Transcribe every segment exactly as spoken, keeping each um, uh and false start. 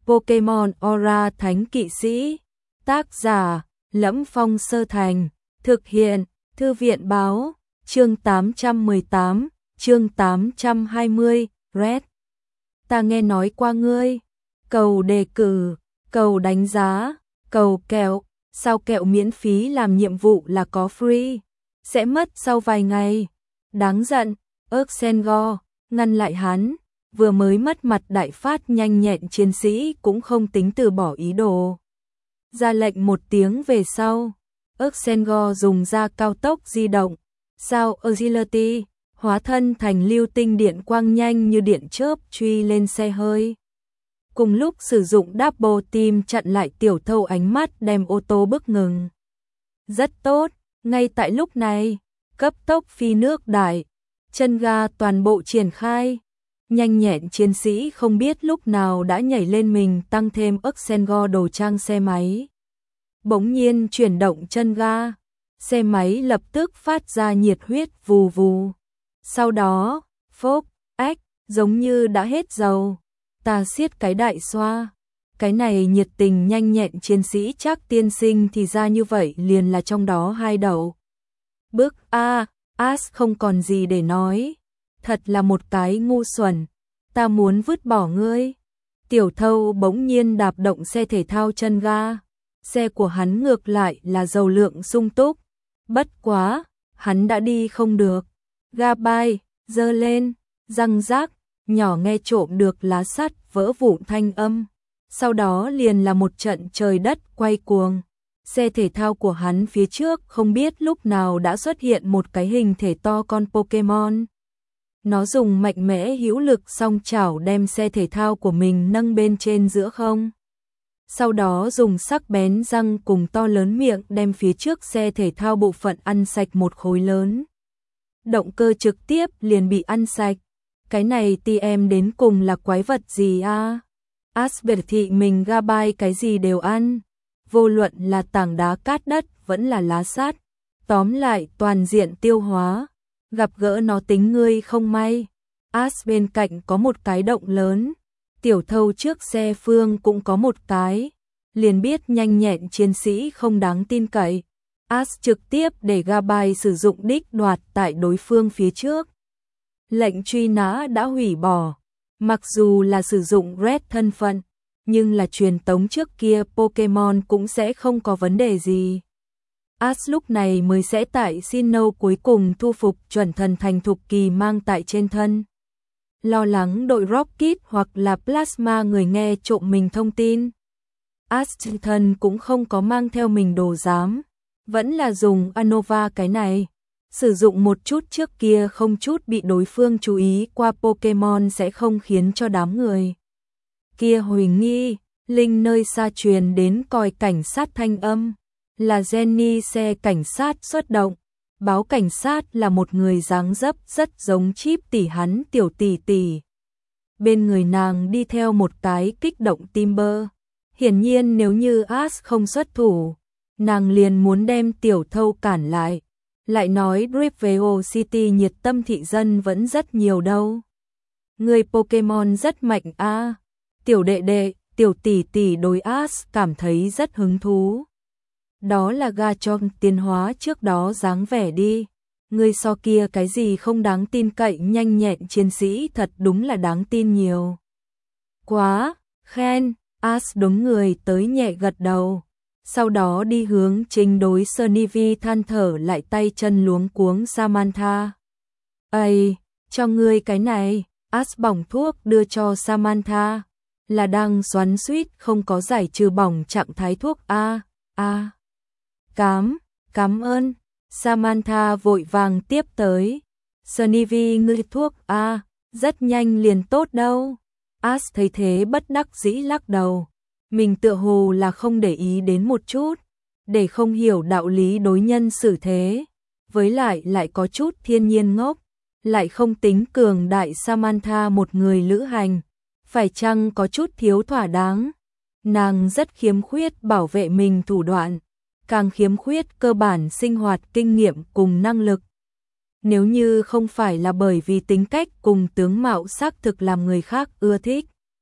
Pokemon Aura Thánh Kỵ Sĩ. Tác giả: Lẫm Phong Sơ Thành. Thực hiện: Thư viện báo. Chương tám trăm mười tám, chương tám trăm hai mươi, Red. Ta nghe nói qua ngươi. Cầu đề cử, cầu đánh giá, cầu kẹo. Sao kẹo miễn phí làm nhiệm vụ là có free? Sẽ mất sau vài ngày. Đáng giận. Ursengo ngăn lại hắn. Vừa mới mất mặt đại phát nhanh nhẹn chiến sĩ cũng không tính từ bỏ ý đồ. Ra lệnh một tiếng về sau, Ursengo dùng ra cao tốc di động. Sao Agility hóa thân thành lưu tinh điện quang nhanh như điện chớp truy lên xe hơi. Cùng lúc sử dụng Double Team chặn lại tiểu thâu ánh mắt đem ô tô bức ngừng. Rất tốt, ngay tại lúc này, cấp tốc phi nước đại, chân ga toàn bộ triển khai. Nhanh nhẹn chiến sĩ không biết lúc nào đã nhảy lên mình tăng thêm Ursengo đồ trang xe máy. Bỗng nhiên chuyển động chân ga, xe máy lập tức phát ra nhiệt huyết vù vù. Sau đó, phốp, ách, giống như đã hết dầu. Ta siết cái đại xoa. Cái này nhiệt tình nhanh nhẹn chiến sĩ chắc tiên sinh thì ra như vậy liền là trong đó hai đầu. Bước A, As không còn gì để nói. Thật là một cái ngu xuẩn. Ta muốn vứt bỏ ngươi. Tiểu thâu bỗng nhiên đạp động xe thể thao chân ga. Xe của hắn ngược lại là dầu lượng sung túc. Bất quá, hắn đã đi không được. Ga bay, giơ lên, răng rác, nhỏ nghe trộm được lá sắt vỡ vụn thanh âm. Sau đó liền là một trận trời đất quay cuồng. Xe thể thao của hắn phía trước không biết lúc nào đã xuất hiện một cái hình thể to con Pokemon. Nó dùng mạnh mẽ hữu lực song chảo đem xe thể thao của mình nâng bên trên giữa không. Sau đó dùng sắc bén răng cùng to lớn miệng đem phía trước xe thể thao bộ phận ăn sạch một khối lớn. Động cơ trực tiếp liền bị ăn sạch. Cái này tê em đến cùng là quái vật gì a? As biệt thị mình ga bay cái gì đều ăn. Vô luận là tảng đá cát đất vẫn là lá sắt. Tóm lại toàn diện tiêu hóa. Gặp gỡ nó tính ngươi không may. As bên cạnh có một cái động lớn. Tiểu thâu trước xe phương cũng có một cái. Liền biết nhanh nhẹn chiến sĩ không đáng tin cậy. As trực tiếp để Gabai sử dụng đích đoạt tại đối phương phía trước. Lệnh truy nã đã hủy bỏ. Mặc dù là sử dụng Red thân phận, nhưng là truyền tống trước kia Pokemon cũng sẽ không có vấn đề gì. As lúc này mới sẽ tại Sinnoh cuối cùng thu phục chuẩn thần thành thục kỳ mang tại trên thân. Lo lắng đội Rocket hoặc là Plasma người nghe trộm mình thông tin. As thân cũng không có mang theo mình đồ giám, vẫn là dùng Unova cái này. Sử dụng một chút trước kia không chút bị đối phương chú ý qua Pokemon sẽ không khiến cho đám người kia hồi nghi. Linh nơi xa truyền đến còi cảnh sát thanh âm. Là Jenny xe cảnh sát xuất động. Báo cảnh sát là một người dáng dấp rất giống Chip tỷ hắn tiểu tỷ tỷ. Bên người nàng đi theo một cái kích động Timber. Hiển nhiên nếu như As không xuất thủ, nàng liền muốn đem tiểu thâu cản lại. Lại nói Riveo City nhiệt tâm thị dân vẫn rất nhiều đâu. Người Pokemon rất mạnh a. À. Tiểu đệ đệ, tiểu tỷ tỷ đối As cảm thấy rất hứng thú. Đó là Gachon tiến hóa trước đó dáng vẻ đi. Người so kia cái gì không đáng tin cậy nhanh nhẹn chiến sĩ thật đúng là đáng tin nhiều. Quá, khen, As đúng người tới nhẹ gật đầu. Sau đó đi hướng trình đối Sunnivi than thở lại tay chân luống cuống Samantha. Ây, cho ngươi cái này, As bỏng thuốc đưa cho Samantha. Là đang xoắn suýt không có giải trừ bỏng trạng thái thuốc A, A. Cám, cảm ơn. Samantha vội vàng tiếp tới. Sunnivi ngươi thuốc A, rất nhanh liền tốt đâu. As thấy thế bất đắc dĩ lắc đầu. Mình tựa hồ là không để ý đến một chút, để không hiểu đạo lý đối nhân xử thế. Với lại lại có chút thiên nhiên ngốc, lại không tính cường đại Samantha một người lữ hành. Phải chăng có chút thiếu thỏa đáng? Nàng rất khiếm khuyết bảo vệ mình thủ đoạn, càng khiếm khuyết cơ bản sinh hoạt kinh nghiệm cùng năng lực. Nếu như không phải là bởi vì tính cách cùng tướng mạo xác thực làm người khác ưa thích,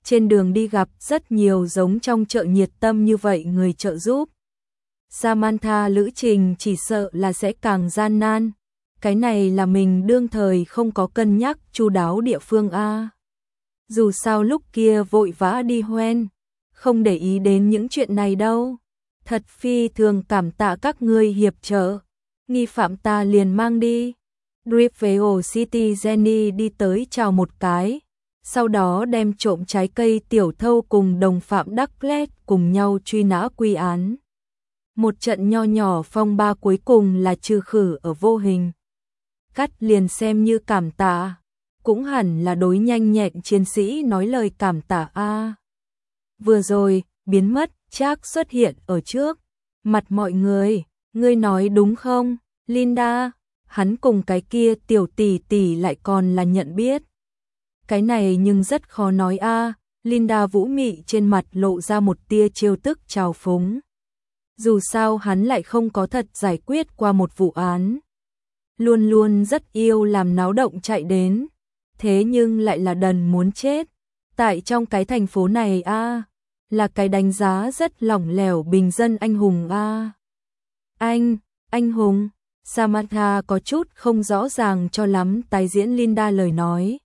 trên đường đi gặp rất nhiều giống trong chợ nhiệt tâm như vậy người trợ giúp. Samantha lữ trình chỉ sợ là sẽ càng gian nan. Cái này là mình đương thời không có cân nhắc chu đáo địa phương a. Dù sao lúc kia vội vã đi hoen, không để ý đến những chuyện này đâu. Thật phi thường cảm tạ các ngươi hiệp trợ. Nghi phạm ta liền mang đi. Riverdale City Jenny đi tới chào một cái, sau đó đem trộm trái cây tiểu thâu cùng đồng phạm Douglas cùng nhau truy nã quy án. Một trận nho nhỏ phong ba cuối cùng là trừ khử ở vô hình. Cắt liền xem như cảm tạ, cũng hẳn là đối nhanh nhẹn chiến sĩ nói lời cảm tạ a. Vừa rồi, biến mất, Jack xuất hiện ở trước mặt mọi người, ngươi nói đúng không, Linda? Hắn cùng cái kia tiểu tỷ tỷ lại còn là nhận biết. Cái này nhưng rất khó nói a. Linda vũ mị trên mặt lộ ra một tia trêu tức trào phúng. Dù sao hắn lại không có thật giải quyết qua một vụ án. Luôn luôn rất yêu làm náo động chạy đến. Thế nhưng lại là đần muốn chết. Tại trong cái thành phố này a, là cái đánh giá rất lỏng lẻo bình dân anh hùng a. Anh, anh hùng. Samantha có chút không rõ ràng cho lắm tái diễn Linda lời nói.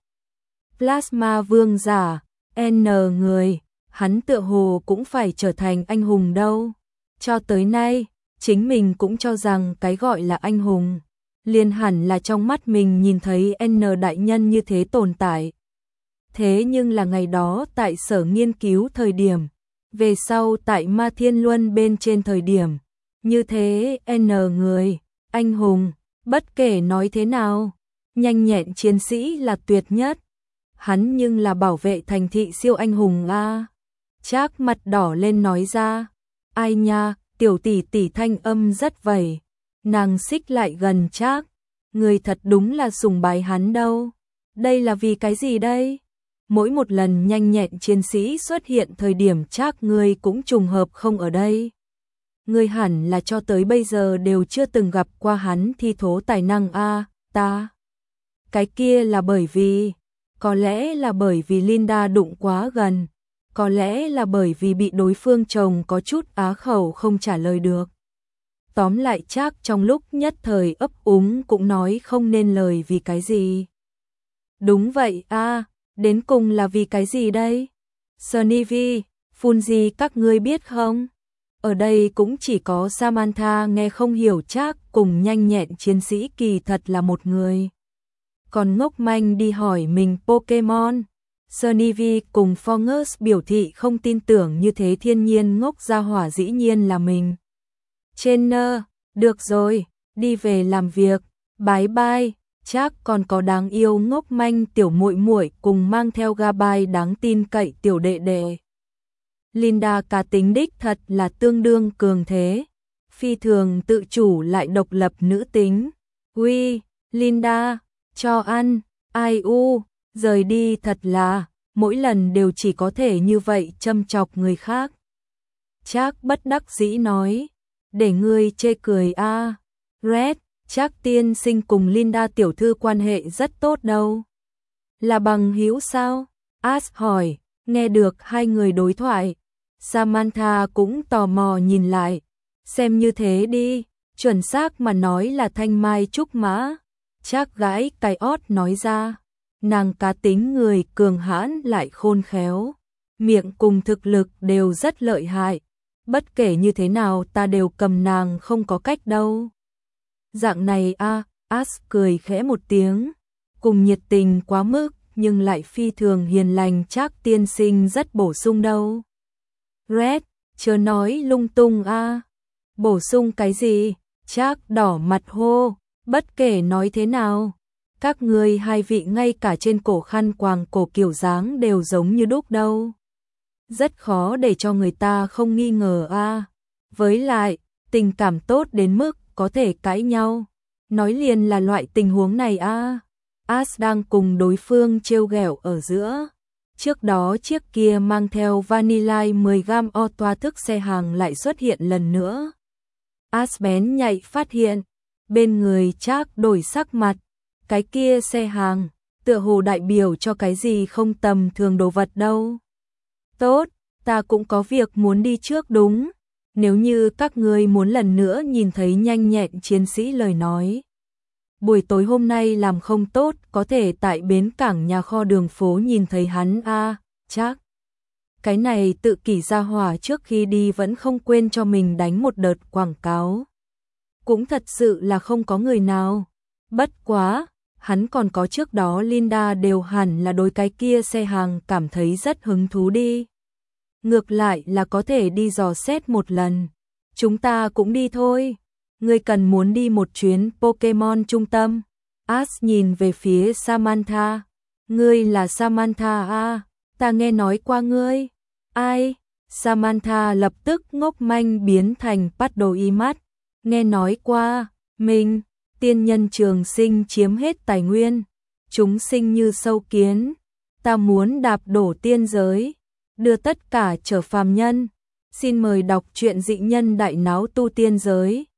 Plasma vương giả, N người, hắn tựa hồ cũng phải trở thành anh hùng đâu. Cho tới nay, chính mình cũng cho rằng cái gọi là anh hùng, liền hẳn là trong mắt mình nhìn thấy N đại nhân như thế tồn tại. Thế nhưng là ngày đó tại sở nghiên cứu thời điểm, về sau tại Ma Thiên Luân bên trên thời điểm, như thế N người, anh hùng, bất kể nói thế nào, nhanh nhẹn chiến sĩ là tuyệt nhất. Hắn nhưng là bảo vệ thành thị siêu anh hùng a. Trác mặt đỏ lên nói ra, ai nha, tiểu tỷ tỷ thanh âm rất vẩy. Nàng xích lại gần Trác, người thật đúng là sùng bái hắn đâu. Đây là vì cái gì đây? Mỗi một lần nhanh nhẹn chiến sĩ xuất hiện thời điểm Trác người cũng trùng hợp không ở đây. Người hẳn là cho tới bây giờ đều chưa từng gặp qua hắn thi thố tài năng a. Ta. Cái kia là bởi vì, có lẽ là bởi vì Linda đụng quá gần, có lẽ là bởi vì bị đối phương chồng có chút á khẩu không trả lời được. Tóm lại Trác trong lúc nhất thời ấp úng cũng nói không nên lời vì cái gì. Đúng vậy a, đến cùng là vì cái gì đây? Sunnivi, Funzi các ngươi biết không? Ở đây cũng chỉ có Samantha nghe không hiểu Trác cùng nhanh nhẹn chiến sĩ kỳ thật là một người. Còn ngốc manh đi hỏi mình Pokemon. Sunnivi cùng Forgus biểu thị không tin tưởng như thế thiên nhiên ngốc ra hỏa dĩ nhiên là mình. Trainer, được rồi, đi về làm việc, bye bye. Trác còn có đáng yêu ngốc manh tiểu muội muội cùng mang theo Gabai đáng tin cậy tiểu đệ đệ. Linda cá tính đích thật là tương đương cường thế, phi thường tự chủ lại độc lập nữ tính. Uy, Linda, cho ăn, ai u, rời đi thật là, mỗi lần đều chỉ có thể như vậy châm chọc người khác. Trác bất đắc dĩ nói, để ngươi chê cười a. À. Red, Trác tiên sinh cùng Linda tiểu thư quan hệ rất tốt đâu. Là bằng hữu sao? Ash hỏi, nghe được hai người đối thoại. Samantha cũng tò mò nhìn lại, xem như thế đi, chuẩn xác mà nói là thanh mai trúc mã. Trác gãi cái ót nói ra, nàng cá tính người cường hãn lại khôn khéo, miệng cùng thực lực đều rất lợi hại, bất kể như thế nào ta đều cầm nàng không có cách đâu. Dạng này a, à, Ash cười khẽ một tiếng, cùng nhiệt tình quá mức nhưng lại phi thường hiền lành Trác tiên sinh rất bổ sung đâu. Red, chớ nói lung tung a. À. Bổ sung cái gì? Trác đỏ mặt hô, bất kể nói thế nào, các ngươi hai vị ngay cả trên cổ khăn quàng cổ kiểu dáng đều giống như đúc đâu. Rất khó để cho người ta không nghi ngờ a. À. Với lại, tình cảm tốt đến mức có thể cãi nhau, nói liền là loại tình huống này a. À. Ash đang cùng đối phương trêu ghẹo ở giữa. Trước đó chiếc kia mang theo vanilla mười gam o toa thức xe hàng lại xuất hiện lần nữa. Ash bén nhạy phát hiện, bên người Trác đổi sắc mặt, cái kia xe hàng, tựa hồ đại biểu cho cái gì không tầm thường đồ vật đâu. Tốt, ta cũng có việc muốn đi trước đúng. Nếu như các ngươi muốn lần nữa nhìn thấy nhanh nhẹn chiến sĩ lời nói. Buổi tối hôm nay làm không tốt, có thể tại bến cảng nhà kho đường phố nhìn thấy hắn a à, chắc. Cái này tự kỷ ra hỏa trước khi đi vẫn không quên cho mình đánh một đợt quảng cáo. Cũng thật sự là không có người nào. Bất quá, hắn còn có trước đó Linda đều hẳn là đối cái kia xe hàng cảm thấy rất hứng thú đi. Ngược lại là có thể đi dò xét một lần. Chúng ta cũng đi thôi. Ngươi cần muốn đi một chuyến Pokemon trung tâm. Ash nhìn về phía Samantha. Ngươi là Samantha à, ta nghe nói qua ngươi. Ai? Samantha lập tức ngốc manh biến thành bắt đầu y mắt. Nghe nói qua, mình, tiên nhân trường sinh chiếm hết tài nguyên. Chúng sinh như sâu kiến. Ta muốn đạp đổ tiên giới. Đưa tất cả trở phàm nhân. Xin mời đọc truyện dị nhân đại náo tu tiên giới.